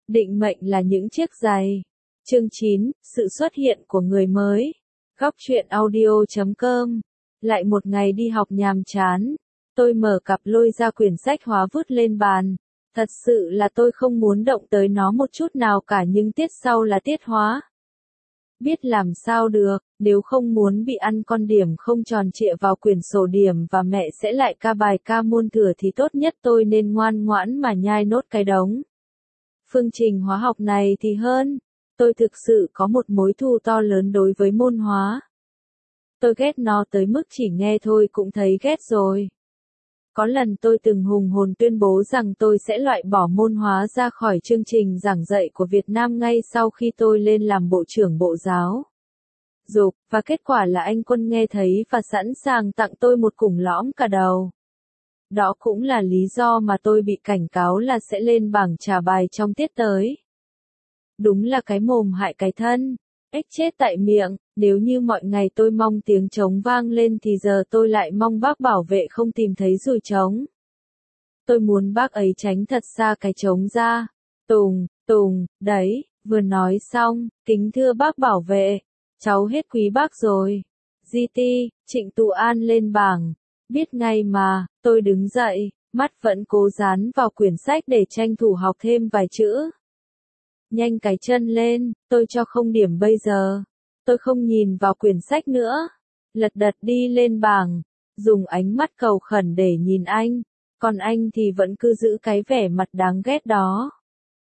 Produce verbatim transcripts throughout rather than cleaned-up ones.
Định mệnh là những chiếc giày. Chương chín, sự xuất hiện của người mới. Góc truyện audio chấm com. Lại một ngày đi học nhàm chán. Tôi mở cặp lôi ra quyển sách hóa vứt lên bàn. Thật sự là tôi không muốn động tới nó một chút nào cả, nhưng tiết sau là tiết hóa. Biết làm sao được, nếu không muốn bị ăn con điểm không tròn trịa vào quyển sổ điểm và mẹ sẽ lại ca bài ca môn thừa thì tốt nhất tôi nên ngoan ngoãn mà nhai nốt cái đống. Phương trình hóa học này thì hơn. Tôi thực sự có một mối thù to lớn đối với môn hóa. Tôi ghét nó tới mức chỉ nghe thôi cũng thấy ghét rồi. Có lần tôi từng hùng hồn tuyên bố rằng tôi sẽ loại bỏ môn hóa ra khỏi chương trình giảng dạy của Việt Nam ngay sau khi tôi lên làm Bộ trưởng Bộ Giáo dục, và kết quả là anh Quân nghe thấy và sẵn sàng tặng tôi một củng lõm cả đầu. Đó cũng là lý do mà tôi bị cảnh cáo là sẽ lên bảng trả bài trong tiết tới. Đúng là cái mồm hại cái thân, ếch chết tại miệng. Nếu như mọi ngày tôi mong tiếng trống vang lên thì giờ tôi lại mong bác bảo vệ không tìm thấy dùi trống. Tôi muốn bác ấy tránh thật xa cái trống ra. Tùng, Tùng, đấy, vừa nói xong, kính thưa bác bảo vệ, cháu hết quý bác rồi. giê tê, Trịnh Tụ An lên bảng. Biết ngay mà, tôi đứng dậy, mắt vẫn cố dán vào quyển sách để tranh thủ học thêm vài chữ. Nhanh cái chân lên, tôi cho không điểm bây giờ. Tôi không nhìn vào quyển sách nữa. Lật đật đi lên bảng, dùng ánh mắt cầu khẩn để nhìn anh, còn anh thì vẫn cứ giữ cái vẻ mặt đáng ghét đó.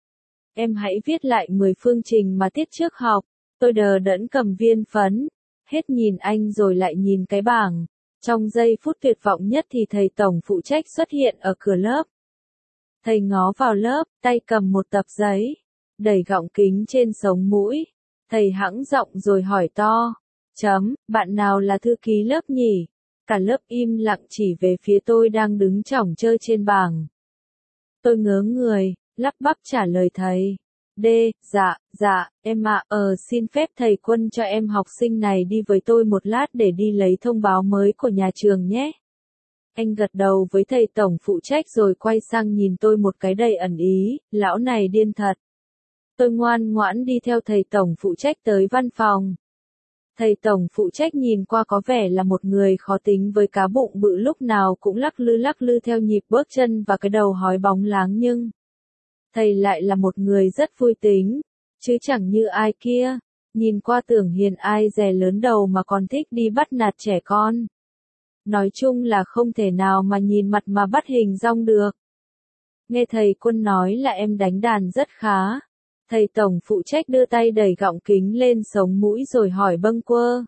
Em hãy viết lại mười phương trình mà tiết trước học. Tôi đờ đẫn cầm viên phấn, hết nhìn anh rồi lại nhìn cái bảng. Trong giây phút tuyệt vọng nhất thì thầy tổng phụ trách xuất hiện ở cửa lớp. Thầy ngó vào lớp, tay cầm một tập giấy, đẩy gọng kính trên sống mũi. Thầy hãng giọng rồi hỏi to, chấm, bạn nào là thư ký lớp nhỉ? Cả lớp im lặng chỉ về phía tôi đang đứng chỏng chơ trên bảng. Tôi ngớ người, lắp bắp trả lời thầy. D, dạ, dạ, em ạ, ờ xin phép thầy Quân cho em học sinh này đi với tôi một lát để đi lấy thông báo mới của nhà trường nhé. Anh gật đầu với thầy tổng phụ trách rồi quay sang nhìn tôi một cái đầy ẩn ý, lão này điên thật. Tôi ngoan ngoãn đi theo thầy tổng phụ trách tới văn phòng. Thầy tổng phụ trách nhìn qua có vẻ là một người khó tính với cá bụng bự lúc nào cũng lắc lư lắc lư theo nhịp bước chân và cái đầu hói bóng láng, nhưng thầy lại là một người rất vui tính, chứ chẳng như ai kia. Nhìn qua tưởng hiền ai dè lớn đầu mà còn thích đi bắt nạt trẻ con. Nói chung là không thể nào mà nhìn mặt mà bắt hình dong được. Nghe thầy Quân nói là em đánh đàn rất khá. Thầy tổng phụ trách đưa tay đẩy gọng kính lên sống mũi rồi hỏi bâng quơ.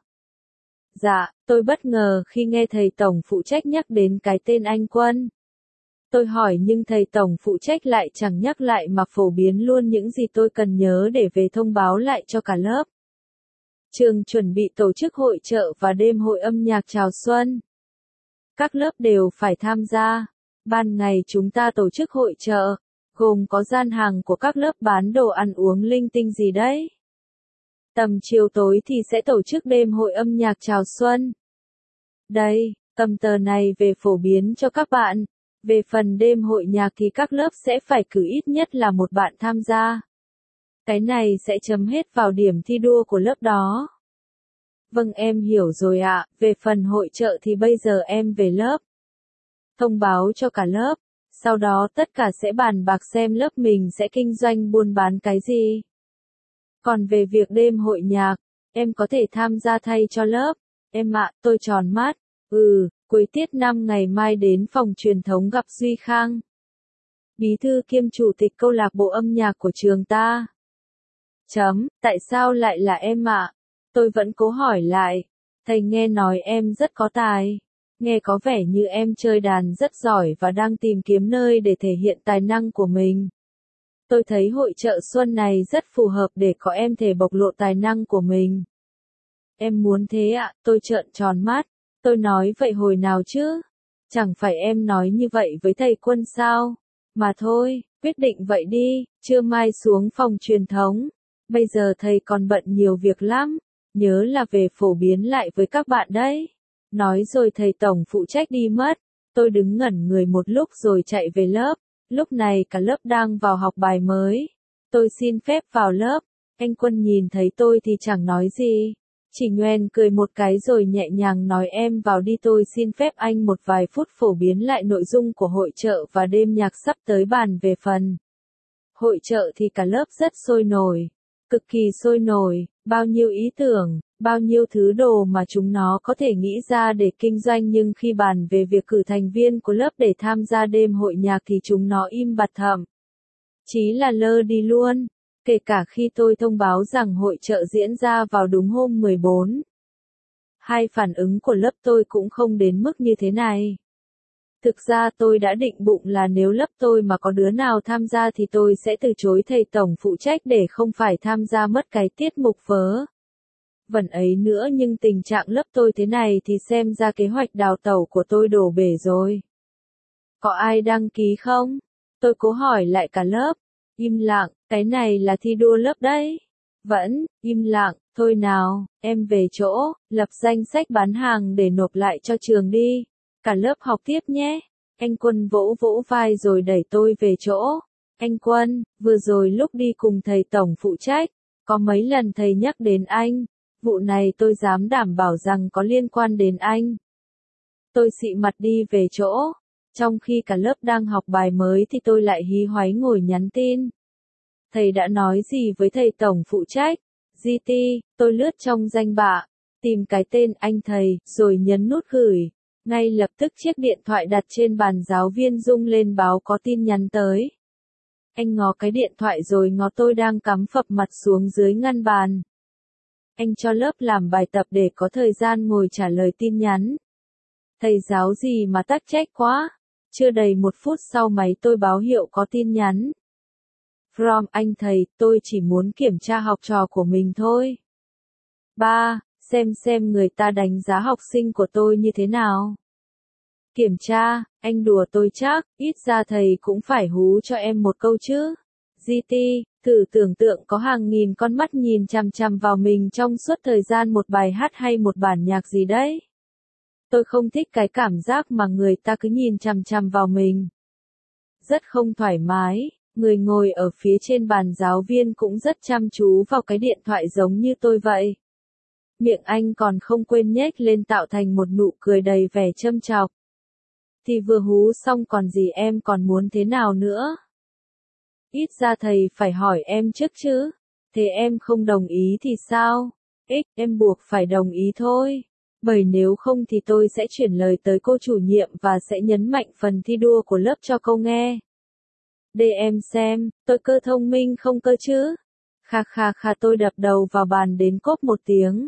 Dạ, tôi bất ngờ khi nghe thầy tổng phụ trách nhắc đến cái tên anh Quân. Tôi hỏi nhưng thầy tổng phụ trách lại chẳng nhắc lại mà phổ biến luôn những gì tôi cần nhớ để về thông báo lại cho cả lớp. Trường chuẩn bị tổ chức hội chợ và đêm hội âm nhạc chào xuân. Các lớp đều phải tham gia. Ban ngày chúng ta tổ chức hội chợ, gồm có gian hàng của các lớp bán đồ ăn uống linh tinh gì đấy. Tầm chiều tối thì sẽ tổ chức đêm hội âm nhạc chào xuân. Đây, cầm tờ này về phổ biến cho các bạn. Về phần đêm hội nhạc thì các lớp sẽ phải cử ít nhất là một bạn tham gia. Cái này sẽ chấm hết vào điểm thi đua của lớp đó. Vâng, em hiểu rồi ạ. Về phần hội chợ thì bây giờ em về lớp thông báo cho cả lớp. Sau đó tất cả sẽ bàn bạc xem lớp mình sẽ kinh doanh buôn bán cái gì. Còn về việc đêm hội nhạc, em có thể tham gia thay cho lớp. Em ạ, tôi tròn mắt. Ừ, cuối tiết năm ngày mai đến phòng truyền thống gặp Duy Khang, bí thư kiêm chủ tịch câu lạc bộ âm nhạc của trường ta. Chấm, tại sao lại là em ạ? Tôi vẫn cố hỏi lại. Thầy nghe nói em rất có tài. Nghe có vẻ như em chơi đàn rất giỏi và đang tìm kiếm nơi để thể hiện tài năng của mình. Tôi thấy hội chợ xuân này rất phù hợp để có em thể bộc lộ tài năng của mình. Em muốn thế ạ? Tôi trợn tròn mắt. Tôi nói vậy hồi nào chứ? Chẳng phải em nói như vậy với thầy Quân sao? Mà thôi, quyết định vậy đi, trưa mai xuống phòng truyền thống. Bây giờ thầy còn bận nhiều việc lắm, nhớ là về phổ biến lại với các bạn đấy. Nói rồi thầy tổng phụ trách đi mất. Tôi đứng ngẩn người một lúc rồi chạy về lớp. Lúc này cả lớp đang vào học bài mới. Tôi xin phép vào lớp. Anh Quân nhìn thấy tôi thì chẳng nói gì. Chỉ nhoẻn cười một cái rồi nhẹ nhàng nói em vào đi. Tôi xin phép anh một vài phút phổ biến lại nội dung của hội chợ và đêm nhạc sắp tới. Bàn về phần hội chợ thì cả lớp rất sôi nổi. Cực kỳ sôi nổi, bao nhiêu ý tưởng, bao nhiêu thứ đồ mà chúng nó có thể nghĩ ra để kinh doanh, nhưng khi bàn về việc cử thành viên của lớp để tham gia đêm hội nhạc thì chúng nó im bặt, thậm chí là lơ đi luôn. Kể cả khi tôi thông báo rằng hội chợ diễn ra vào đúng hôm mười bốn. Hai phản ứng của lớp tôi cũng không đến mức như thế này. Thực ra tôi đã định bụng là nếu lớp tôi mà có đứa nào tham gia thì tôi sẽ từ chối thầy tổng phụ trách để không phải tham gia mất cái tiết mục vớ vẩn ấy nữa, nhưng tình trạng lớp tôi thế này thì xem ra kế hoạch đào tẩu của tôi đổ bể rồi. Có ai đăng ký không? Tôi cố hỏi lại cả lớp. Im lặng, cái này là thi đua lớp đấy. Vẫn, im lặng, thôi nào, em về chỗ, lập danh sách bán hàng để nộp lại cho trường đi. Cả lớp học tiếp nhé. Anh Quân vỗ vỗ vai rồi đẩy tôi về chỗ. Anh Quân, vừa rồi lúc đi cùng thầy tổng phụ trách, có mấy lần thầy nhắc đến anh. Vụ này tôi dám đảm bảo rằng có liên quan đến anh. Tôi xị mặt đi về chỗ. Trong khi cả lớp đang học bài mới thì tôi lại hí hoáy ngồi nhắn tin. Thầy đã nói gì với thầy tổng phụ trách? giê tê, tôi lướt trong danh bạ, tìm cái tên anh thầy, rồi nhấn nút gửi. Ngay lập tức chiếc điện thoại đặt trên bàn giáo viên rung lên báo có tin nhắn tới. Anh ngó cái điện thoại rồi ngó tôi đang cắm phập mặt xuống dưới ngăn bàn. Anh cho lớp làm bài tập để có thời gian ngồi trả lời tin nhắn. Thầy giáo gì mà tắc trách quá. Chưa đầy một phút sau máy tôi báo hiệu có tin nhắn. From anh thầy, tôi chỉ muốn kiểm tra học trò của mình thôi. ba. Xem xem người ta đánh giá học sinh của tôi như thế nào. Kiểm tra, anh đùa tôi chắc, ít ra thầy cũng phải hú cho em một câu chứ. giê tê, thử tưởng tượng có hàng nghìn con mắt nhìn chằm chằm vào mình trong suốt thời gian một bài hát hay một bản nhạc gì đấy. Tôi không thích cái cảm giác mà người ta cứ nhìn chằm chằm vào mình. Rất không thoải mái, người ngồi ở phía trên bàn giáo viên cũng rất chăm chú vào cái điện thoại giống như tôi vậy. Miệng anh còn không quên nhếch lên tạo thành một nụ cười đầy vẻ châm chọc. Thì vừa hú xong còn gì, em còn muốn thế nào nữa? Ít ra thầy phải hỏi em trước chứ. Thế em không đồng ý thì sao? X, em buộc phải đồng ý thôi. Bởi nếu không thì tôi sẽ chuyển lời tới cô chủ nhiệm và sẽ nhấn mạnh phần thi đua của lớp cho cô nghe. Để em xem, tôi cơ thông minh không cơ chứ? Kha kha kha, tôi đập đầu vào bàn đến cốp một tiếng.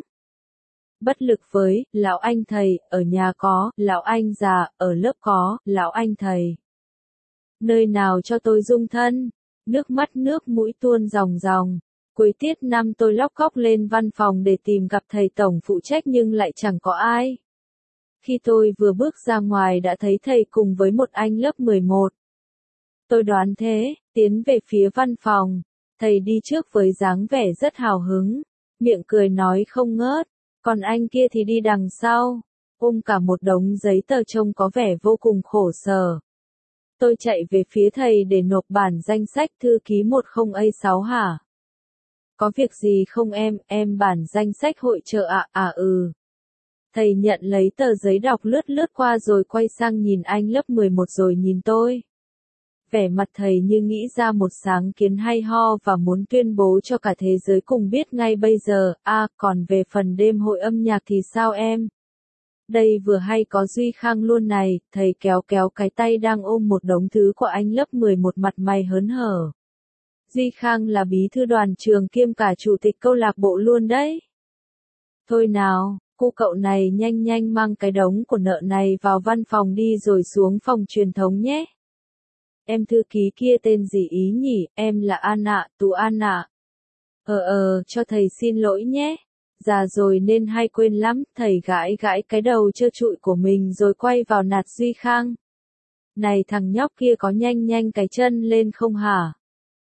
Bất lực với, lão anh thầy, ở nhà có, lão anh già, ở lớp có, lão anh thầy. Nơi nào cho tôi dung thân? Nước mắt nước mũi tuôn ròng ròng. Cuối tiết năm tôi lóc cóc lên văn phòng để tìm gặp thầy tổng phụ trách nhưng lại chẳng có ai. Khi tôi vừa bước ra ngoài đã thấy thầy cùng với một anh lớp mười một. Tôi đoán thế, tiến về phía văn phòng. Thầy đi trước với dáng vẻ rất hào hứng, miệng cười nói không ngớt, còn anh kia thì đi đằng sau, ôm cả một đống giấy tờ trông có vẻ vô cùng khổ sở. Tôi chạy về phía thầy để nộp bản danh sách. Thư ký một không A sáu hả? Có việc gì không em, em bản danh sách hội chợ ạ, à? à ừ. Thầy nhận lấy tờ giấy đọc lướt lướt qua rồi quay sang nhìn anh lớp mười một rồi nhìn tôi. Vẻ mặt thầy như nghĩ ra một sáng kiến hay ho và muốn tuyên bố cho cả thế giới cùng biết ngay bây giờ. À, còn về phần đêm hội âm nhạc thì sao em? Đây vừa hay có Duy Khang luôn này. Thầy kéo kéo cái tay đang ôm một đống thứ của anh lớp mười một, mặt mày hớn hở. Duy Khang là bí thư đoàn trường kiêm cả chủ tịch câu lạc bộ luôn đấy. Thôi nào, cô cậu này nhanh nhanh mang cái đống của nợ này vào văn phòng đi rồi xuống phòng truyền thống nhé. Em thư ký kia tên gì ý nhỉ? Em là Anna, Tú Anna. Ờ ờ, cho thầy xin lỗi nhé. Già rồi nên hay quên lắm. Thầy gãi gãi cái đầu trơ trụi của mình rồi quay vào nạt Duy Khang. Này thằng nhóc kia, có nhanh nhanh cái chân lên không hả?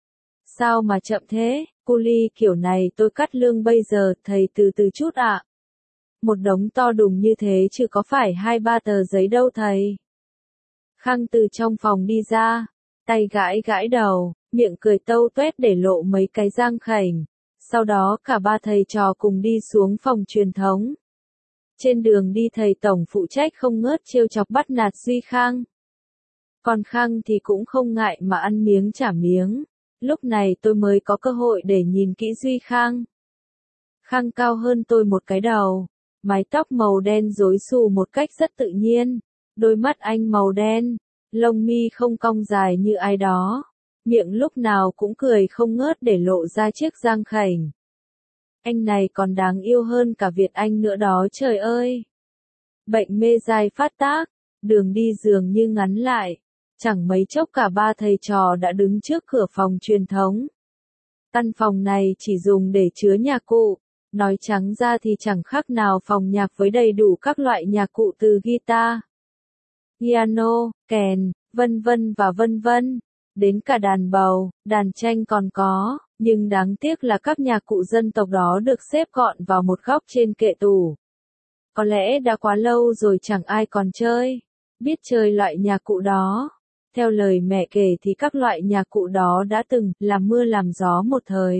Sao mà chậm thế? Cu ly kiểu này tôi cắt lương bây giờ, thầy từ từ chút ạ. À. Một đống to đùng như thế chứ có phải hai ba tờ giấy đâu thầy. Khang từ trong phòng đi ra, tay gãi gãi đầu, miệng cười tâu tuét để lộ mấy cái răng khểnh. Sau đó cả ba thầy trò cùng đi xuống phòng truyền thống. Trên đường đi thầy tổng phụ trách không ngớt trêu chọc bắt nạt Duy Khang. Còn Khang thì cũng không ngại mà ăn miếng trả miếng. Lúc này tôi mới có cơ hội để nhìn kỹ Duy Khang. Khang cao hơn tôi một cái đầu, mái tóc màu đen rối xù một cách rất tự nhiên, đôi mắt anh màu đen, lông mi không cong dài như ai đó, miệng lúc nào cũng cười không ngớt để lộ ra chiếc răng khểnh. Anh này còn đáng yêu hơn cả Việt Anh nữa đó trời ơi. Bệnh mê dai phát tác, đường đi dường như ngắn lại, chẳng mấy chốc cả ba thầy trò đã đứng trước cửa phòng truyền thống. Căn phòng này chỉ dùng để chứa nhạc cụ, nói trắng ra thì chẳng khác nào phòng nhạc với đầy đủ các loại nhạc cụ từ guitar, piano, kèn, vân vân và vân vân, đến cả đàn bầu, đàn tranh còn có, nhưng đáng tiếc là các nhạc cụ dân tộc đó được xếp gọn vào một góc trên kệ tủ. Có lẽ đã quá lâu rồi chẳng ai còn chơi, biết chơi loại nhạc cụ đó. Theo lời mẹ kể thì các loại nhạc cụ đó đã từng làm mưa làm gió một thời.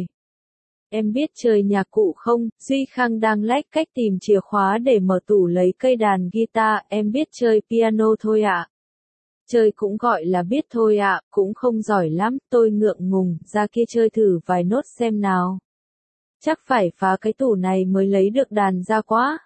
Em biết chơi nhạc cụ không? Duy Khang đang lách cách tìm chìa khóa để mở tủ lấy cây đàn guitar. Em biết chơi piano thôi ạ. Chơi cũng gọi là biết thôi ạ, cũng không giỏi lắm. Tôi ngượng ngùng, ra kia chơi thử vài nốt xem nào. Chắc phải phá cái tủ này mới lấy được đàn ra quá.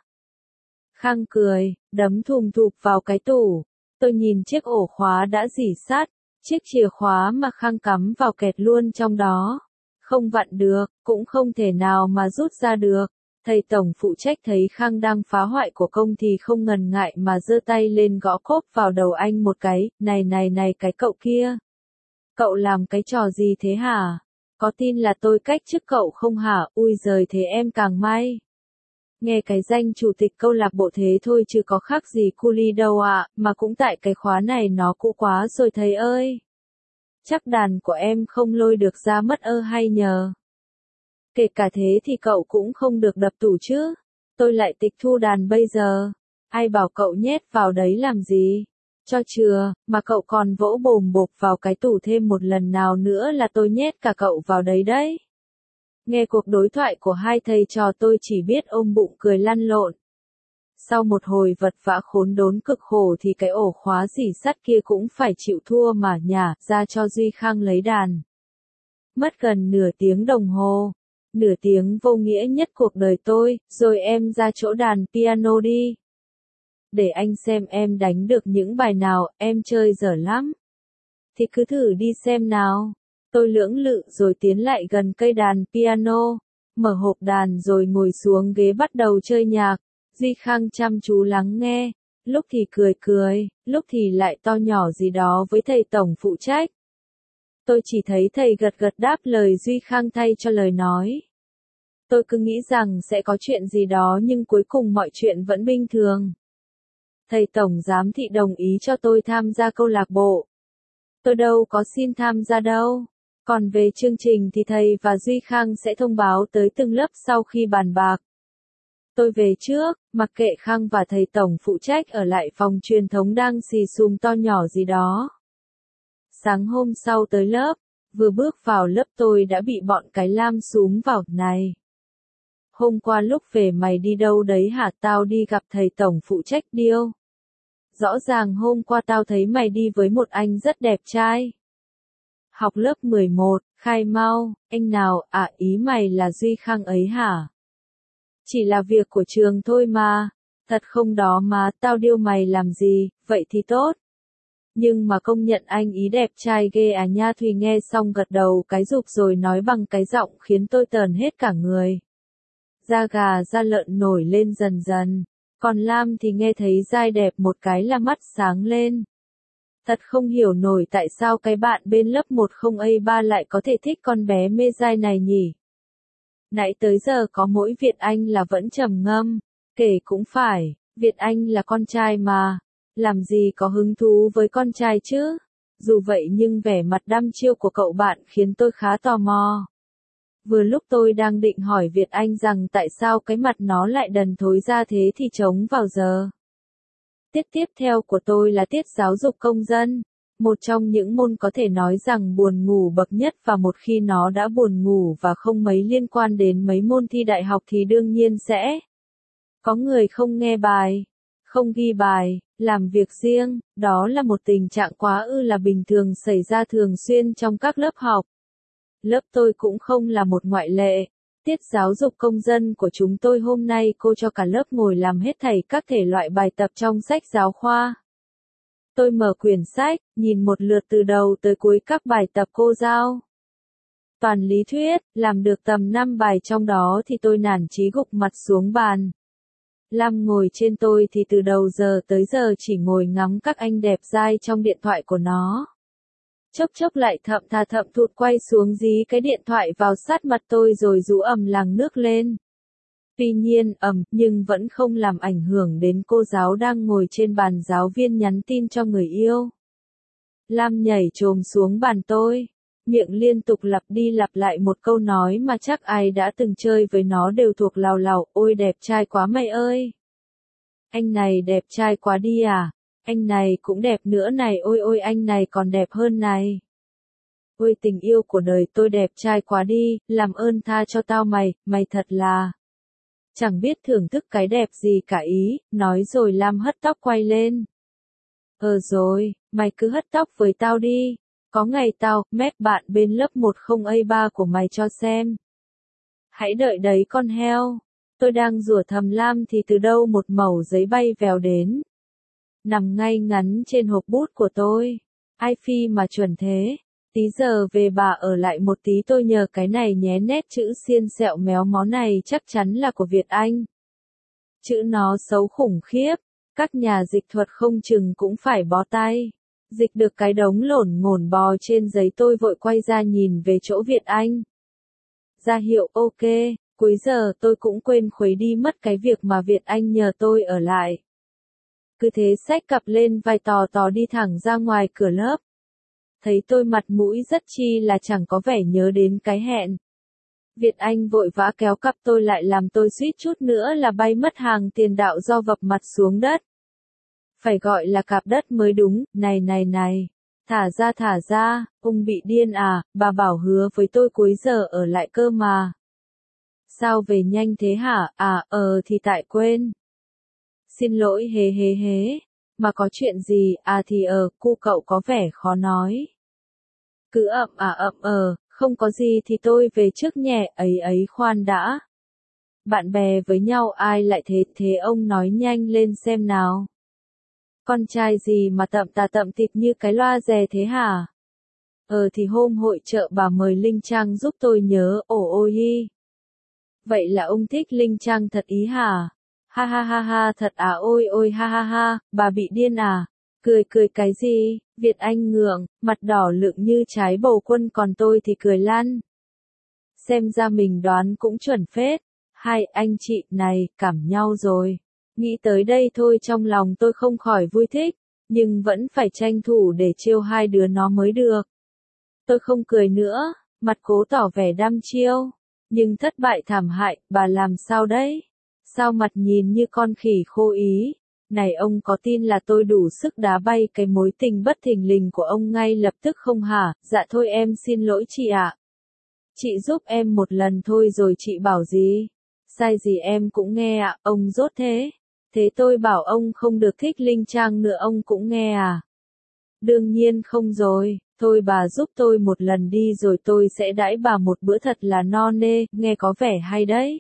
Khang cười, đấm thùm thụp vào cái tủ. Tôi nhìn chiếc ổ khóa đã rỉ sắt, chiếc chìa khóa mà Khang cắm vào kẹt luôn trong đó. Không vặn được, cũng không thể nào mà rút ra được. Thầy tổng phụ trách thấy Khang đang phá hoại của công thì không ngần ngại mà giơ tay lên gõ cốp vào đầu anh một cái, này này này cái cậu kia. Cậu làm cái trò gì thế hả? Có tin là tôi cách chức cậu không hả? Ui giời thế em càng may. Nghe cái danh chủ tịch câu lạc bộ thế thôi chứ có khác gì cu ly đâu ạ, mà cũng tại cái khóa này nó cũ quá rồi thầy ơi. Chắc đàn của em không lôi được ra mất ơ hay nhờ. Kể cả thế thì cậu cũng không được đập tủ chứ. Tôi lại tịch thu đàn bây giờ. Ai bảo cậu nhét vào đấy làm gì? Cho chừa, mà cậu còn vỗ bồm bộp vào cái tủ thêm một lần nào nữa là tôi nhét cả cậu vào đấy đấy. Nghe cuộc đối thoại của hai thầy trò tôi chỉ biết ôm bụng cười lăn lộn. Sau một hồi vật vã khốn đốn cực khổ thì cái ổ khóa rỉ sắt kia cũng phải chịu thua mà nhả ra cho Duy Khang lấy đàn. Mất gần nửa tiếng đồng hồ, nửa tiếng vô nghĩa nhất cuộc đời tôi, rồi em ra chỗ đàn piano đi. Để anh xem em đánh được những bài nào, em chơi dở lắm. Thì cứ thử đi xem nào. Tôi lưỡng lự rồi tiến lại gần cây đàn piano, mở hộp đàn rồi ngồi xuống ghế bắt đầu chơi nhạc. Duy Khang chăm chú lắng nghe, lúc thì cười cười, lúc thì lại to nhỏ gì đó với thầy tổng phụ trách. Tôi chỉ thấy thầy gật gật đáp lời Duy Khang thay cho lời nói. Tôi cứ nghĩ rằng sẽ có chuyện gì đó nhưng cuối cùng mọi chuyện vẫn bình thường. Thầy tổng giám thị đồng ý cho tôi tham gia câu lạc bộ. Tôi đâu có xin tham gia đâu. Còn về chương trình thì thầy và Duy Khang sẽ thông báo tới từng lớp sau khi bàn bạc. Tôi về trước, mặc kệ Khang và thầy tổng phụ trách ở lại phòng truyền thống đang xì xùm to nhỏ gì đó. Sáng hôm sau tới lớp, vừa bước vào lớp tôi đã bị bọn cái lam súm vào, này. Hôm qua lúc về mày đi đâu đấy hả? Tao đi gặp thầy tổng phụ trách điêu. Rõ ràng hôm qua tao thấy mày đi với một anh rất đẹp trai. Học lớp mười một, khai mau, anh nào, à ý mày là Duy Khang ấy hả? Chỉ là việc của trường thôi mà, thật không đó mà, tao điêu mày làm gì, vậy thì tốt. Nhưng mà công nhận anh ý đẹp trai ghê à nha. Thùy nghe xong gật đầu cái rụp rồi nói bằng cái giọng khiến tôi tờn hết cả người. Da gà da lợn nổi lên dần dần, còn Lam thì nghe thấy dai đẹp một cái là mắt sáng lên. Thật không hiểu nổi tại sao cái bạn bên lớp một không A ba lại có thể thích con bé mê dai này nhỉ. Nãy tới giờ có mỗi Việt Anh là vẫn trầm ngâm, kể cũng phải, Việt Anh là con trai mà, làm gì có hứng thú với con trai chứ. Dù vậy nhưng vẻ mặt đăm chiêu của cậu bạn khiến tôi khá tò mò. Vừa lúc tôi đang định hỏi Việt Anh rằng tại sao cái mặt nó lại đần thối ra thế thì trống vào giờ. Tiết tiếp theo của tôi là tiết giáo dục công dân. Một trong những môn có thể nói rằng buồn ngủ bậc nhất, và một khi nó đã buồn ngủ và không mấy liên quan đến mấy môn thi đại học thì đương nhiên sẽ có người không nghe bài, không ghi bài, làm việc riêng. Đó là một tình trạng quá ư là bình thường xảy ra thường xuyên trong các lớp học. Lớp tôi cũng không là một ngoại lệ. Tiết giáo dục công dân của chúng tôi hôm nay cô cho cả lớp ngồi làm hết thảy các thể loại bài tập trong sách giáo khoa. Tôi mở quyển sách, nhìn một lượt từ đầu tới cuối các bài tập cô giao. Toàn lý thuyết, làm được tầm năm bài trong đó thì tôi nản chí gục mặt xuống bàn. Lam ngồi trên tôi thì từ đầu giờ tới giờ chỉ ngồi ngắm các anh đẹp dai trong điện thoại của nó. Chốc chốc lại thậm thà thậm thụt quay xuống dí cái điện thoại vào sát mặt tôi rồi rú ầm lằng nước lên. Tuy nhiên, ầm, nhưng vẫn không làm ảnh hưởng đến cô giáo đang ngồi trên bàn giáo viên nhắn tin cho người yêu. Lam nhảy chồm xuống bàn tôi, miệng liên tục lặp đi lặp lại một câu nói mà chắc ai đã từng chơi với nó đều thuộc lào lào, ôi đẹp trai quá mày ơi. Anh này đẹp trai quá đi à, anh này cũng đẹp nữa này, ôi ôi anh này còn đẹp hơn này. Ôi tình yêu của đời tôi đẹp trai quá đi, làm ơn tha cho tao mày, mày thật là... Chẳng biết thưởng thức cái đẹp gì cả ý, nói rồi Lam hất tóc quay lên. Ờ rồi, mày cứ hất tóc với tao đi, có ngày tao, mép bạn bên lớp một không A ba của mày cho xem. Hãy đợi đấy con heo, tôi đang rủa thầm Lam thì từ đâu một mẩu giấy bay vèo đến. Nằm ngay ngắn trên hộp bút của tôi, ai phi mà chuẩn thế. Tí giờ về bà ở lại một tí tôi nhờ cái này nhé, nét chữ xiên sẹo méo mó này chắc chắn là của Việt Anh. Chữ nó xấu khủng khiếp, các nhà dịch thuật không chừng cũng phải bó tay. Dịch được cái đống lổn ngổn bò trên giấy tôi vội quay ra nhìn về chỗ Việt Anh. Ra hiệu ok, cuối giờ tôi cũng quên khuấy đi mất cái việc mà Việt Anh nhờ tôi ở lại. Cứ thế xách cặp lên vai tò tò đi thẳng ra ngoài cửa lớp. Thấy tôi mặt mũi rất chi là chẳng có vẻ nhớ đến cái hẹn. Việt Anh vội vã kéo cặp tôi lại làm tôi suýt chút nữa là bay mất hàng tiền đạo do vập mặt xuống đất. Phải gọi là cạp đất mới đúng, này này này. Thả ra thả ra, ông bị điên à, bà bảo hứa với tôi cuối giờ ở lại cơ mà. Sao về nhanh thế hả, à, ờ thì tại quên. Xin lỗi hề hề hế. Mà có chuyện gì, à thì ờ, cu cậu có vẻ khó nói. Cứ ậm à ậm ờ, không có gì thì tôi về trước nhẹ, ấy ấy khoan đã. Bạn bè với nhau ai lại thế, thế ông nói nhanh lên xem nào. Con trai gì mà tậm tà tậm tịt như cái loa rè thế hả? Ờ thì hôm hội chợ bà mời Linh Trang giúp tôi nhớ, ồ ôi hi. Vậy là ông thích Linh Trang thật ý hả? Ha ha ha ha thật à, ôi ôi ha ha ha, bà bị điên à? Cười cười cái gì? Việt Anh ngượng, mặt đỏ lựng như trái bầu quân, còn tôi thì cười lăn. Xem ra mình đoán cũng chuẩn phết. Hai anh chị này, cảm nhau rồi. Nghĩ tới đây thôi trong lòng tôi không khỏi vui thích, nhưng vẫn phải tranh thủ để trêu hai đứa nó mới được. Tôi không cười nữa, mặt cố tỏ vẻ đăm chiêu. Nhưng thất bại thảm hại, bà làm sao đấy? Sao mặt nhìn như con khỉ khô ý? Này ông có tin là tôi đủ sức đá bay cái mối tình bất thình lình của ông ngay lập tức không hả? Dạ thôi em xin lỗi chị ạ. Chị giúp em một lần thôi rồi chị bảo gì? Sai gì em cũng nghe ạ, ông dốt thế. Thế tôi bảo ông không được thích Linh Trang nữa ông cũng nghe à? Đương nhiên không rồi, thôi bà giúp tôi một lần đi rồi tôi sẽ đãi bà một bữa thật là no nê, nghe có vẻ hay đấy.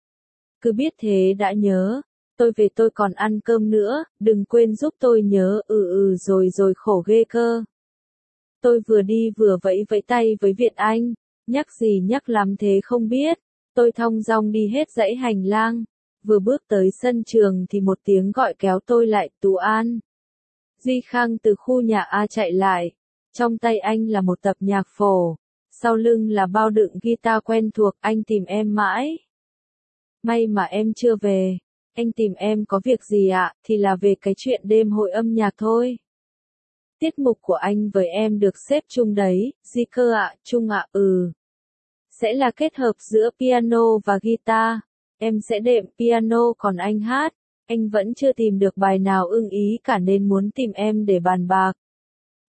Cứ biết thế đã nhớ, tôi về tôi còn ăn cơm nữa, đừng quên giúp tôi nhớ, ừ ừ rồi rồi khổ ghê cơ. Tôi vừa đi vừa vẫy vẫy tay với Việt Anh, nhắc gì nhắc lắm thế không biết, tôi thong dong đi hết dãy hành lang, vừa bước tới sân trường thì một tiếng gọi kéo tôi lại, Tú An. Duy Khang từ khu nhà A chạy lại, trong tay anh là một tập nhạc phổ, sau lưng là bao đựng guitar quen thuộc, anh tìm em mãi. May mà em chưa về, anh tìm em có việc gì ạ, thì là về cái chuyện đêm hội âm nhạc thôi. Tiết mục của anh với em được xếp chung đấy, gì cơ ạ, chung ạ, ừ. Sẽ là kết hợp giữa piano và guitar, em sẽ đệm piano còn anh hát, anh vẫn chưa tìm được bài nào ưng ý cả nên muốn tìm em để bàn bạc.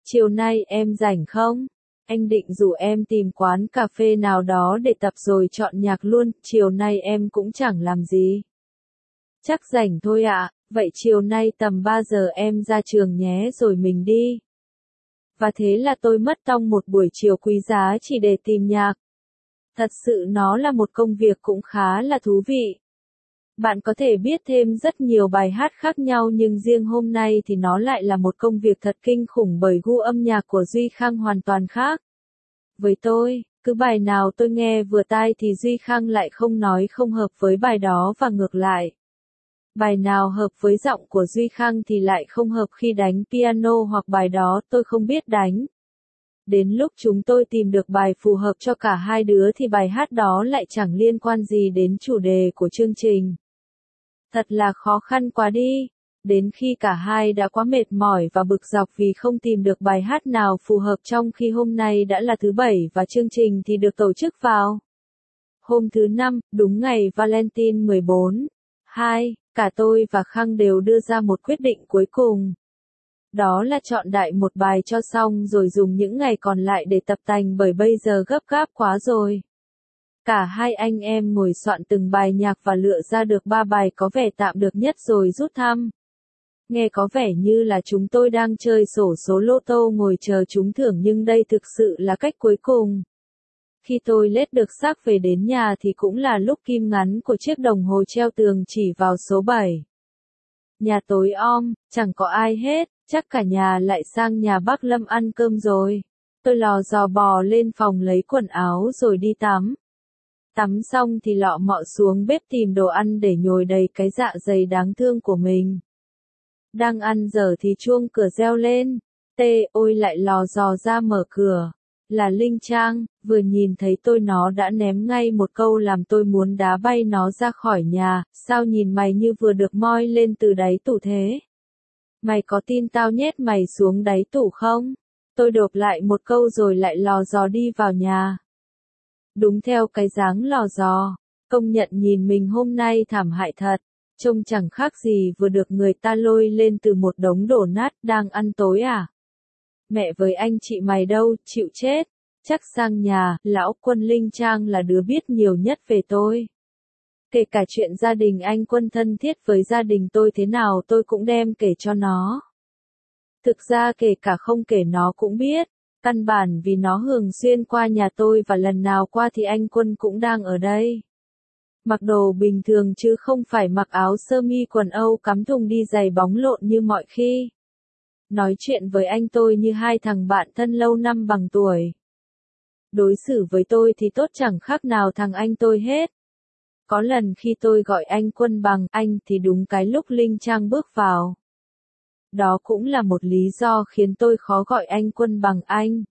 chiều nay em rảnh không? Anh định rủ em tìm quán cà phê nào đó để tập rồi chọn nhạc luôn, chiều nay em cũng chẳng làm gì. Chắc rảnh thôi ạ, vậy chiều nay tầm ba giờ em ra trường nhé rồi mình đi. Và thế là tôi mất tong một buổi chiều quý giá chỉ để tìm nhạc. Thật sự nó là một công việc cũng khá là thú vị. Bạn có thể biết thêm rất nhiều bài hát khác nhau nhưng riêng hôm nay thì nó lại là một công việc thật kinh khủng bởi gu âm nhạc của Duy Khang hoàn toàn khác. Với tôi, cứ bài nào tôi nghe vừa tai thì Duy Khang lại không nói không hợp với bài đó và ngược lại. Bài nào hợp với giọng của Duy Khang thì lại không hợp khi đánh piano hoặc bài đó tôi không biết đánh. Đến lúc chúng tôi tìm được bài phù hợp cho cả hai đứa thì bài hát đó lại chẳng liên quan gì đến chủ đề của chương trình. Thật là khó khăn quá đi. Đến khi cả hai đã quá mệt mỏi và bực dọc vì không tìm được bài hát nào phù hợp trong khi hôm nay đã là thứ bảy và chương trình thì được tổ chức vào hôm thứ năm, đúng ngày Valentine mười bốn. hai, cả tôi và Khang đều đưa ra một quyết định cuối cùng. Đó là chọn đại một bài cho xong rồi dùng những ngày còn lại để tập tành bởi bây giờ gấp gáp quá rồi. Cả hai anh em ngồi soạn từng bài nhạc và lựa ra được ba bài có vẻ tạm được nhất rồi rút thăm. Nghe có vẻ như là chúng tôi đang chơi xổ số lô tô ngồi chờ trúng thưởng nhưng đây thực sự là cách cuối cùng. Khi tôi lết được xác về đến nhà thì cũng là lúc kim ngắn của chiếc đồng hồ treo tường chỉ vào số bảy. Nhà tối om, chẳng có ai hết, chắc cả nhà lại sang nhà bác Lâm ăn cơm rồi. Tôi lò dò bò lên phòng lấy quần áo rồi đi tắm. Tắm xong thì lọ mọ xuống bếp tìm đồ ăn để nhồi đầy cái dạ dày đáng thương của mình. Đang ăn dở thì chuông cửa reo lên. Tê, ôi lại lò dò ra mở cửa. Là Linh Trang, vừa nhìn thấy tôi nó đã ném ngay một câu làm tôi muốn đá bay nó ra khỏi nhà, sao nhìn mày như vừa được moi lên từ đáy tủ thế? Mày có tin tao nhét mày xuống đáy tủ không? Tôi đột lại một câu rồi lại lò dò đi vào nhà. Đúng theo cái dáng lò dò, công nhận nhìn mình hôm nay thảm hại thật, trông chẳng khác gì vừa được người ta lôi lên từ một đống đổ nát đang ăn tối à. Mẹ với anh chị mày đâu, chịu chết. Chắc sang nhà, lão Quân Linh Trang là đứa biết nhiều nhất về tôi. Kể cả chuyện gia đình anh Quân thân thiết với gia đình tôi thế nào tôi cũng đem kể cho nó. Thực ra kể cả không kể nó cũng biết, căn bản vì nó thường xuyên qua nhà tôi và lần nào qua thì anh Quân cũng đang ở đây. Mặc đồ bình thường chứ không phải mặc áo sơ mi quần Âu cắm thùng đi giày bóng lộn như mọi khi. Nói chuyện với anh tôi như hai thằng bạn thân lâu năm bằng tuổi. Đối xử với tôi thì tốt chẳng khác nào thằng anh tôi hết. Có lần khi tôi gọi anh Quân bằng anh thì đúng cái lúc Linh Trang bước vào. Đó cũng là một lý do khiến tôi khó gọi anh Quân bằng anh.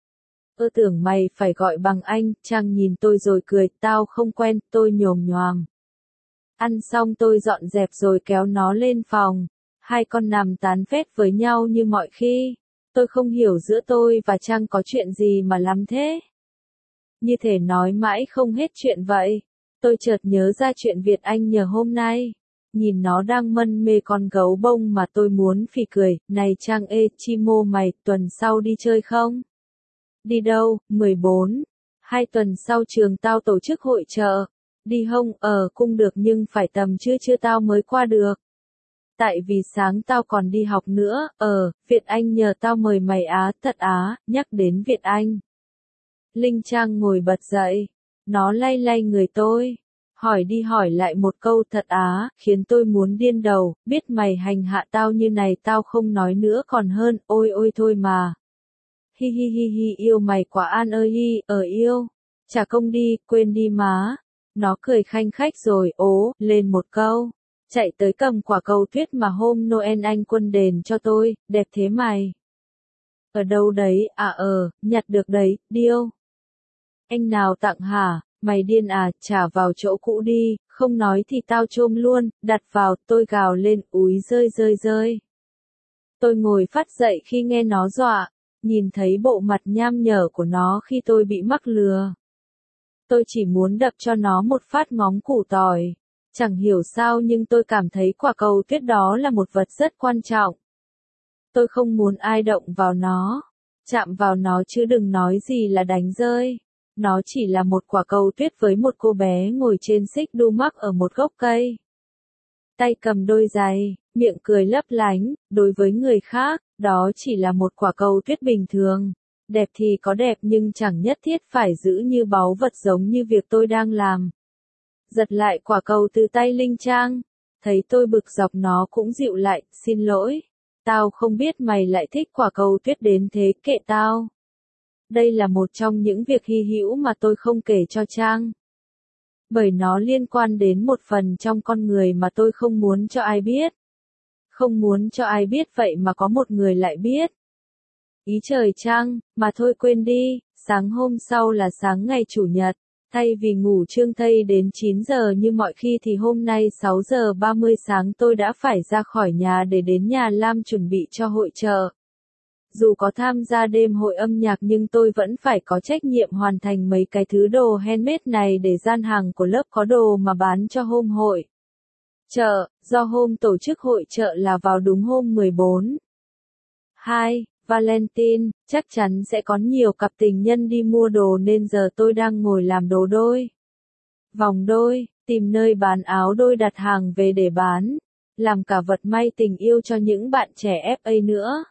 Ơ tưởng mày phải gọi bằng anh, Trang nhìn tôi rồi cười, tao không quen, tôi nhồm nhoàm. Ăn xong tôi dọn dẹp rồi kéo nó lên phòng. Hai con nằm tán phét với nhau như mọi khi. Tôi không hiểu giữa tôi và Trang có chuyện gì mà lắm thế. Như thể nói mãi không hết chuyện vậy. Tôi chợt nhớ ra chuyện Việt Anh nhờ hôm nay. Nhìn nó đang mân mê con gấu bông mà tôi muốn phì cười. Này Trang ê, Chimo mày, tuần sau đi chơi không? Đi đâu? mười bốn. Hai tuần sau trường tao tổ chức hội chợ. Đi hông? Ờ, cũng được nhưng phải tầm trưa trưa tao mới qua được. Tại vì sáng tao còn đi học nữa, ờ, Việt Anh nhờ tao mời mày á, thật á, nhắc đến Việt Anh. Linh Trang ngồi bật dậy, nó lay lay người tôi, hỏi đi hỏi lại một câu thật á, khiến tôi muốn điên đầu, biết mày hành hạ tao như này tao không nói nữa còn hơn, ôi ôi thôi mà. Hi hi hi hi yêu mày quá An ơi hi, ờ yêu, trả công đi, quên đi má. Nó cười khanh khách rồi, ố, lên một câu. Chạy tới cầm quả cầu tuyết mà hôm Noel anh Quân đền cho tôi, đẹp thế mày. Ở đâu đấy, à ờ, nhặt được đấy, điêu. Anh nào tặng hả, mày điên à, trả vào chỗ cũ đi, không nói thì tao chôm luôn, đặt vào, tôi gào lên, úi rơi rơi rơi. Tôi ngồi phát dậy khi nghe nó dọa, nhìn thấy bộ mặt nham nhở của nó khi tôi bị mắc lừa. Tôi chỉ muốn đập cho nó một phát ngón củ tỏi. Chẳng hiểu sao nhưng tôi cảm thấy quả cầu tuyết đó là một vật rất quan trọng. Tôi không muốn ai động vào nó. Chạm vào nó chứ đừng nói gì là đánh rơi. Nó chỉ là một quả cầu tuyết với một cô bé ngồi trên xích đu mắc ở một gốc cây. Tay cầm đôi giày, miệng cười lấp lánh, đối với người khác, đó chỉ là một quả cầu tuyết bình thường. Đẹp thì có đẹp nhưng chẳng nhất thiết phải giữ như báu vật giống như việc tôi đang làm. Giật lại quả cầu từ tay Linh Trang. Thấy tôi bực dọc nó cũng dịu lại, xin lỗi. Tao không biết mày lại thích quả cầu tuyết đến thế, kệ tao. Đây là một trong những việc hy hữu mà tôi không kể cho Trang. Bởi nó liên quan đến một phần trong con người mà tôi không muốn cho ai biết. Không muốn cho ai biết vậy mà có một người lại biết. Ý trời Trang, mà thôi quên đi, sáng hôm sau là sáng ngày Chủ nhật. Thay vì ngủ trương thây đến chín giờ như mọi khi thì hôm nay sáu giờ ba mươi sáng tôi đã phải ra khỏi nhà để đến nhà Lam chuẩn bị cho hội chợ. Dù có tham gia đêm hội âm nhạc nhưng tôi vẫn phải có trách nhiệm hoàn thành mấy cái thứ đồ handmade này để gian hàng của lớp có đồ mà bán cho hôm hội chợ, do hôm tổ chức hội chợ là vào đúng hôm mười bốn hai, Valentine, chắc chắn sẽ có nhiều cặp tình nhân đi mua đồ nên giờ tôi đang ngồi làm đồ đôi. Vòng đôi, tìm nơi bán áo đôi đặt hàng về để bán, làm cả vật may tình yêu cho những bạn trẻ ép a nữa.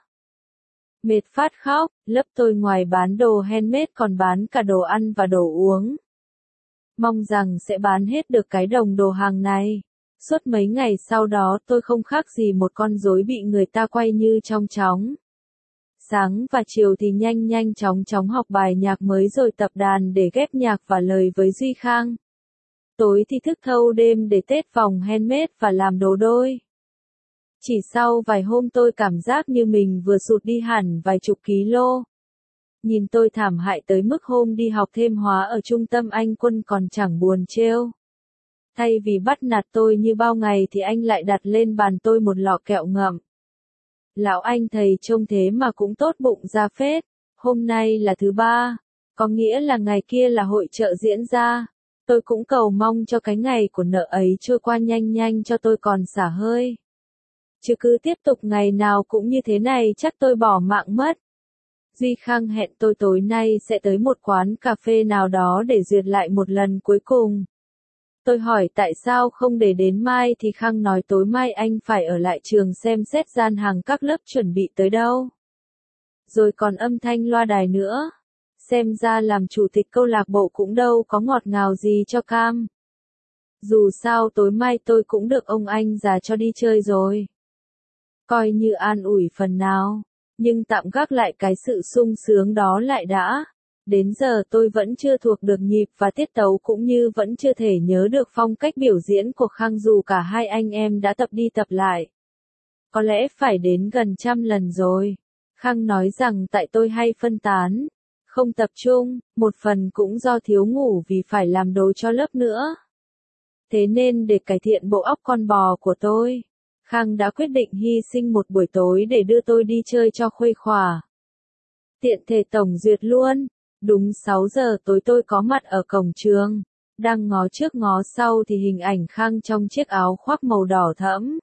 Mệt phát khóc, lớp tôi ngoài bán đồ handmade còn bán cả đồ ăn và đồ uống. Mong rằng sẽ bán hết được cái đồng đồ hàng này. Suốt mấy ngày sau đó tôi không khác gì một con rối bị người ta quay như trong chóng. Sáng và chiều thì nhanh nhanh chóng chóng học bài nhạc mới rồi tập đàn để ghép nhạc và lời với Duy Khang. Tối thì thức thâu đêm để tết vòng handmade và làm đồ đôi. Chỉ sau vài hôm tôi cảm giác như mình vừa sụt đi hẳn vài chục ký lô. Nhìn tôi thảm hại tới mức hôm đi học thêm hóa ở trung tâm Anh Quân còn chẳng buồn trêu. Thay vì bắt nạt tôi như bao ngày thì anh lại đặt lên bàn tôi một lọ kẹo ngậm. Lão anh thầy trông thế mà cũng tốt bụng ra phết. Hôm nay là thứ ba, có nghĩa là ngày kia là hội chợ diễn ra. Tôi cũng cầu mong cho cái ngày của nợ ấy trôi qua nhanh nhanh cho tôi còn xả hơi. Chứ cứ tiếp tục ngày nào cũng như thế này chắc tôi bỏ mạng mất. Duy Khang hẹn tôi tối nay sẽ tới một quán cà phê nào đó để duyệt lại một lần cuối cùng. Tôi hỏi tại sao không để đến mai thì Khang nói tối mai anh phải ở lại trường xem xét gian hàng các lớp chuẩn bị tới đâu. Rồi còn âm thanh loa đài nữa. Xem ra làm chủ tịch câu lạc bộ cũng đâu có ngọt ngào gì cho cam. Dù sao tối mai tôi cũng được ông anh già cho đi chơi rồi. Coi như an ủi phần nào, nhưng tạm gác lại cái sự sung sướng đó lại đã. Đến giờ tôi vẫn chưa thuộc được nhịp và tiết tấu cũng như vẫn chưa thể nhớ được phong cách biểu diễn của Khang dù cả hai anh em đã tập đi tập lại. Có lẽ phải đến gần trăm lần rồi. Khang nói rằng tại tôi hay phân tán, không tập trung, một phần cũng do thiếu ngủ vì phải làm đồ cho lớp nữa. Thế nên để cải thiện bộ óc con bò của tôi, Khang đã quyết định hy sinh một buổi tối để đưa tôi đi chơi cho khuây khỏa. Tiện thể tổng duyệt luôn. Đúng sáu giờ tối tôi có mặt ở cổng trường, đang ngó trước ngó sau thì hình ảnh Khang trong chiếc áo khoác màu đỏ thẫm.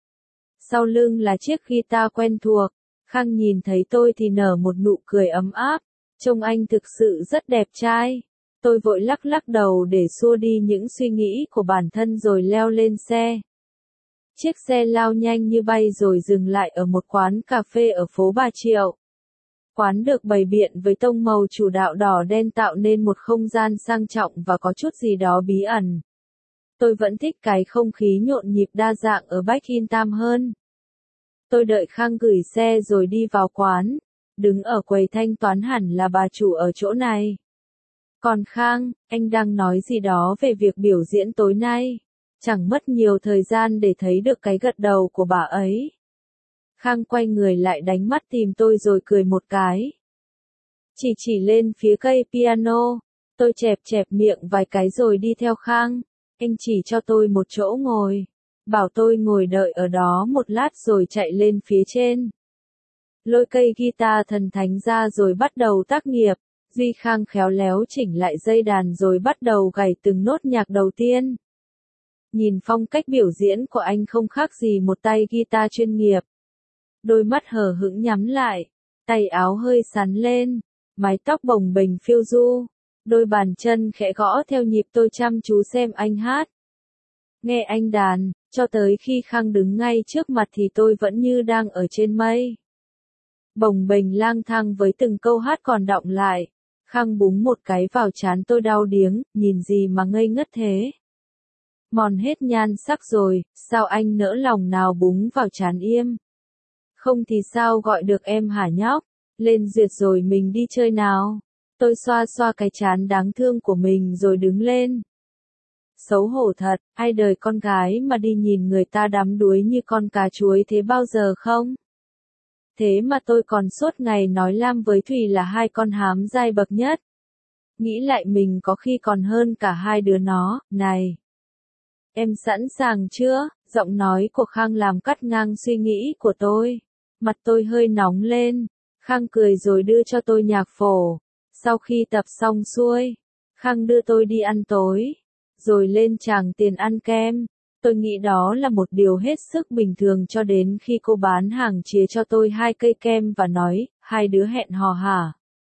Sau lưng là chiếc guitar quen thuộc, Khang nhìn thấy tôi thì nở một nụ cười ấm áp, trông anh thực sự rất đẹp trai. Tôi vội lắc lắc đầu để xua đi những suy nghĩ của bản thân rồi leo lên xe. Chiếc xe lao nhanh như bay rồi dừng lại ở một quán cà phê ở phố Bà Triệu. Quán được bày biện với tông màu chủ đạo đỏ đen tạo nên một không gian sang trọng và có chút gì đó bí ẩn. Tôi vẫn thích cái không khí nhộn nhịp đa dạng ở Bách In Tam hơn. Tôi đợi Khang gửi xe rồi đi vào quán. Đứng ở quầy thanh toán hẳn là bà chủ ở chỗ này. Còn Khang, anh đang nói gì đó về việc biểu diễn tối nay. Chẳng mất nhiều thời gian để thấy được cái gật đầu của bà ấy. Khang quay người lại đánh mắt tìm tôi rồi cười một cái. Chỉ chỉ lên phía cây piano, tôi chẹp chẹp miệng vài cái rồi đi theo Khang. Anh chỉ cho tôi một chỗ ngồi, bảo tôi ngồi đợi ở đó một lát rồi chạy lên phía trên. Lôi cây guitar thần thánh ra rồi bắt đầu tác nghiệp. Duy Khang khéo léo chỉnh lại dây đàn rồi bắt đầu gảy từng nốt nhạc đầu tiên. Nhìn phong cách biểu diễn của anh không khác gì một tay guitar chuyên nghiệp. Đôi mắt hờ hững nhắm lại, tay áo hơi sắn lên, mái tóc bồng bềnh phiêu du, đôi bàn chân khẽ gõ theo nhịp tôi chăm chú xem anh hát. Nghe anh đàn, cho tới khi Khang đứng ngay trước mặt thì tôi vẫn như đang ở trên mây. Bồng bềnh lang thang với từng câu hát còn đọng lại, Khang búng một cái vào trán tôi đau điếng, nhìn gì mà ngây ngất thế. Mòn hết nhan sắc rồi, sao anh nỡ lòng nào búng vào trán Yêm? Không thì sao gọi được em hả nhóc? Lên duyệt rồi mình đi chơi nào. Tôi xoa xoa cái trán đáng thương của mình rồi đứng lên. Xấu hổ thật, ai đời con gái mà đi nhìn người ta đắm đuối như con cá chuối thế bao giờ không? Thế mà tôi còn suốt ngày nói Lam với Thùy là hai con hám dai bậc nhất. Nghĩ lại mình có khi còn hơn cả hai đứa nó, này. Em sẵn sàng chưa? Giọng nói của Khang làm cắt ngang suy nghĩ của tôi. Mặt tôi hơi nóng lên. Khang cười rồi đưa cho tôi nhạc phổ. Sau khi tập xong xuôi, Khang đưa tôi đi ăn tối. Rồi lên tràng tiền ăn kem. Tôi nghĩ đó là một điều hết sức bình thường cho đến khi cô bán hàng chia cho tôi hai cây kem và nói, hai đứa hẹn hò hả?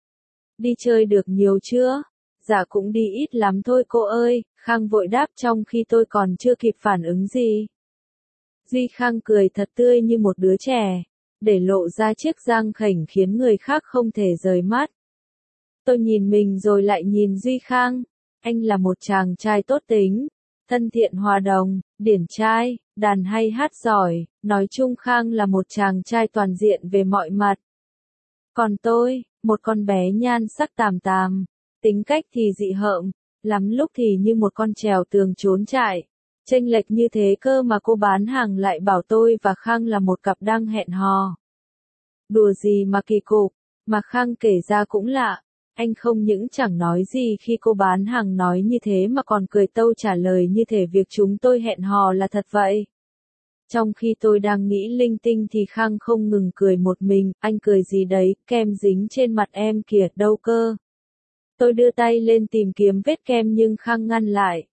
Đi chơi được nhiều chưa? Dạ cũng đi ít lắm thôi cô ơi, Khang vội đáp trong khi tôi còn chưa kịp phản ứng gì. Duy Khang cười thật tươi như một đứa trẻ, để lộ ra chiếc răng khểnh khiến người khác không thể rời mắt. Tôi nhìn mình rồi lại nhìn Duy Khang, anh là một chàng trai tốt tính, thân thiện hòa đồng, điển trai, đàn hay hát giỏi, nói chung Khang là một chàng trai toàn diện về mọi mặt. Còn tôi, một con bé nhan sắc tàm tàm, tính cách thì dị hợm, lắm lúc thì như một con trèo tường trốn chạy. Chênh lệch như thế cơ mà cô bán hàng lại bảo tôi và Khang là một cặp đang hẹn hò. Đùa gì mà kỳ cục, mà Khang kể ra cũng lạ. Anh không những chẳng nói gì khi cô bán hàng nói như thế mà còn cười tâu trả lời như thể việc chúng tôi hẹn hò là thật vậy. Trong khi tôi đang nghĩ linh tinh thì Khang không ngừng cười một mình, anh cười gì đấy, kem dính trên mặt em kìa, đâu cơ. Tôi đưa tay lên tìm kiếm vết kem nhưng Khang ngăn lại.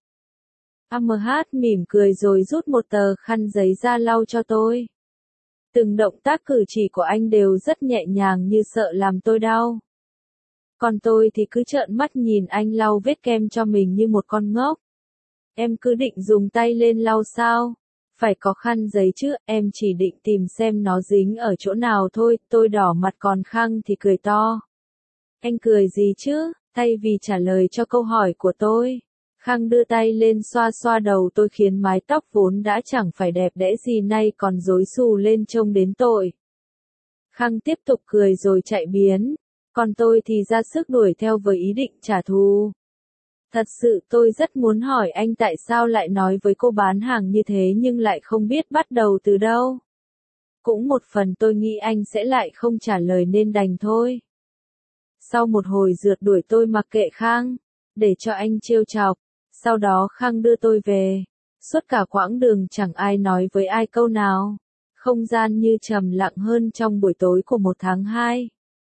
a em hát mỉm cười rồi rút một tờ khăn giấy ra lau cho tôi. Từng động tác cử chỉ của anh đều rất nhẹ nhàng như sợ làm tôi đau. Còn tôi thì cứ trợn mắt nhìn anh lau vết kem cho mình như một con ngốc. Em cứ định dùng tay lên lau sao? Phải có khăn giấy chứ, em chỉ định tìm xem nó dính ở chỗ nào thôi, tôi đỏ mặt còn Khang thì cười to. Anh cười gì chứ? Thay vì trả lời cho câu hỏi của tôi, Khang đưa tay lên xoa xoa đầu tôi khiến mái tóc vốn đã chẳng phải đẹp đẽ gì nay còn rối xù lên trông đến tội. Khang tiếp tục cười rồi chạy biến, còn tôi thì ra sức đuổi theo với ý định trả thù. Thật sự tôi rất muốn hỏi anh tại sao lại nói với cô bán hàng như thế nhưng lại không biết bắt đầu từ đâu. Cũng một phần tôi nghĩ anh sẽ lại không trả lời nên đành thôi. Sau một hồi rượt đuổi tôi mặc kệ Khang, để cho anh trêu chọc, sau đó Khang đưa tôi về. Suốt cả quãng đường chẳng ai nói với ai câu nào. Không gian như trầm lặng hơn trong buổi tối của một tháng hai.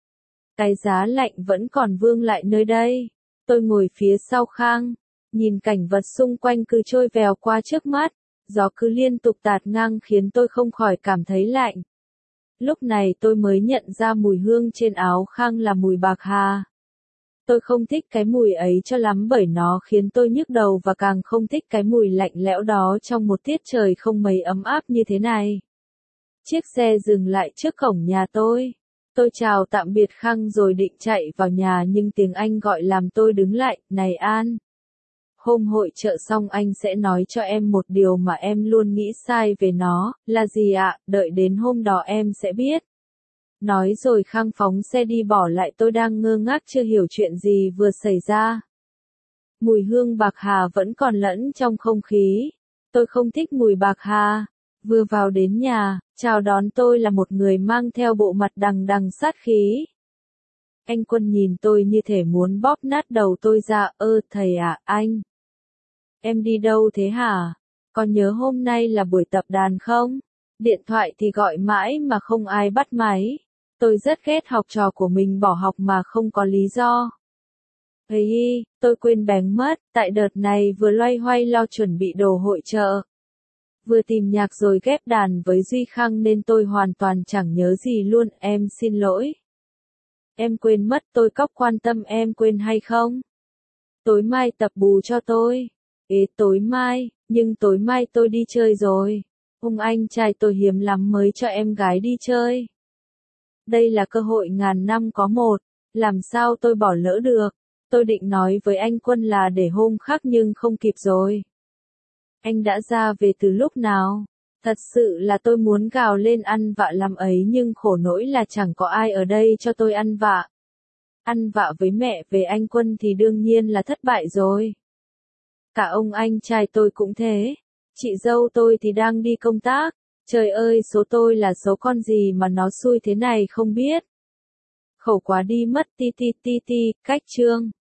Cái giá lạnh vẫn còn vương lại nơi đây. Tôi ngồi phía sau Khang, nhìn cảnh vật xung quanh cứ trôi vèo qua trước mắt, gió cứ liên tục tạt ngang khiến tôi không khỏi cảm thấy lạnh. Lúc này tôi mới nhận ra mùi hương trên áo Khang là mùi bạc hà. Tôi không thích cái mùi ấy cho lắm bởi nó khiến tôi nhức đầu và càng không thích cái mùi lạnh lẽo đó trong một tiết trời không mấy ấm áp như thế này. Chiếc xe dừng lại trước cổng nhà tôi. Tôi chào tạm biệt Khang rồi định chạy vào nhà nhưng tiếng anh gọi làm tôi đứng lại, này An. Hôm hội chợ xong anh sẽ nói cho em một điều mà em luôn nghĩ sai về nó, là gì ạ, đợi đến hôm đó em sẽ biết. Nói rồi Khang phóng xe đi bỏ lại tôi đang ngơ ngác chưa hiểu chuyện gì vừa xảy ra. Mùi hương bạc hà vẫn còn lẫn trong không khí. Tôi không thích mùi bạc hà. Vừa vào đến nhà, chào đón tôi là một người mang theo bộ mặt đằng đằng sát khí. Anh Quân nhìn tôi như thể muốn bóp nát đầu tôi ra, ơ thầy à, anh. Em đi đâu thế hả? Có nhớ hôm nay là buổi tập đàn không? Điện thoại thì gọi mãi mà không ai bắt máy. Tôi rất ghét học trò của mình bỏ học mà không có lý do. Ây, tôi quên bén mất, tại đợt này vừa loay hoay lo chuẩn bị đồ hội chợ. Vừa tìm nhạc rồi ghép đàn với Duy Khang nên tôi hoàn toàn chẳng nhớ gì luôn, em xin lỗi. Em quên mất tôi cóc quan tâm em quên hay không? Tối mai tập bù cho tôi. Ế tối mai, nhưng tối mai tôi đi chơi rồi. Ông anh trai tôi hiếm lắm mới cho em gái đi chơi. Đây là cơ hội ngàn năm có một, làm sao tôi bỏ lỡ được. Tôi định nói với anh Quân là để hôm khác nhưng không kịp rồi. Anh đã ra về từ lúc nào? Thật sự là tôi muốn gào lên ăn vạ lắm ấy nhưng khổ nỗi là chẳng có ai ở đây cho tôi ăn vạ. Ăn vạ với mẹ về anh Quân thì đương nhiên là thất bại rồi. Cả ông anh trai tôi cũng thế. Chị dâu tôi thì đang đi công tác. Trời ơi số tôi là số con gì mà nó xui thế này không biết. Khổ quá đi mất ti ti ti ti, cách chương.